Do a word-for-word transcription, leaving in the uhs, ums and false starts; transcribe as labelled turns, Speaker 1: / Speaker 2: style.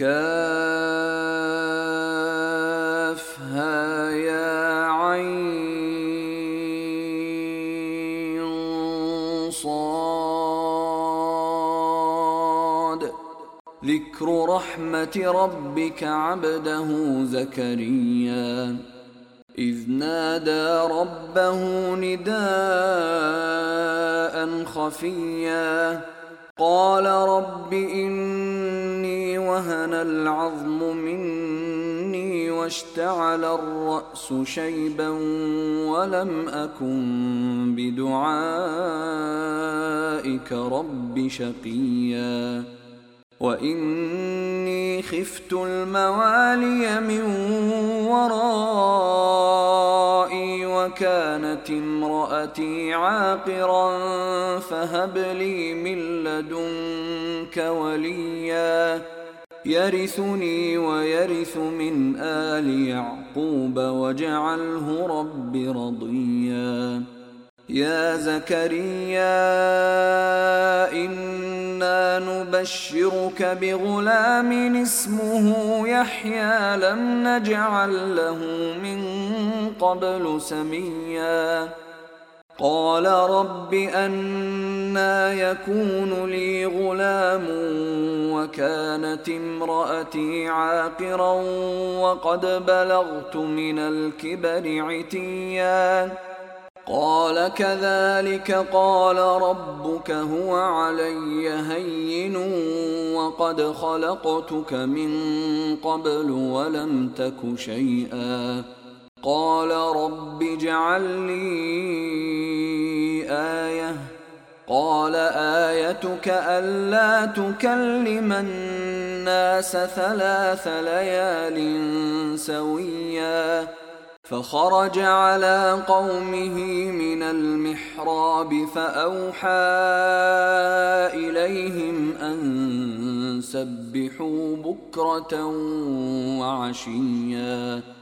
Speaker 1: كافها يا عين صاد. ذكر رحمة ربك عبده زكريا إذ نادى ربه نداء خفيا قال رب إني وهن العظم مني واشتعل الرأس شيبا ولم أكن بدعائك رب شقيا وإني خفت الموالي من ورائي وكانت امرأتي عاقرا فهب لي من لدنك وليا يرثني ويرث من آل يعقوب واجعله رب رضيا. يا زكريا إنا نبشرك بغلام اسمه يحيى لم نجعل له من قبل سميا قال رب أنى يكون لي غلام وكانت امرأتي عاقرا وقد بلغت من الكبر عتيا قال كذلك قال ربك هو علي هين وقد خلقتك من قبل ولم تك شيئا قال رب اجعل لي آية قال آيتك ألا تكلم الناس ثلاث ليال سويا فخرج على قومه من المحراب فأوحى إليهم أن سبحوا بكرة وعشيا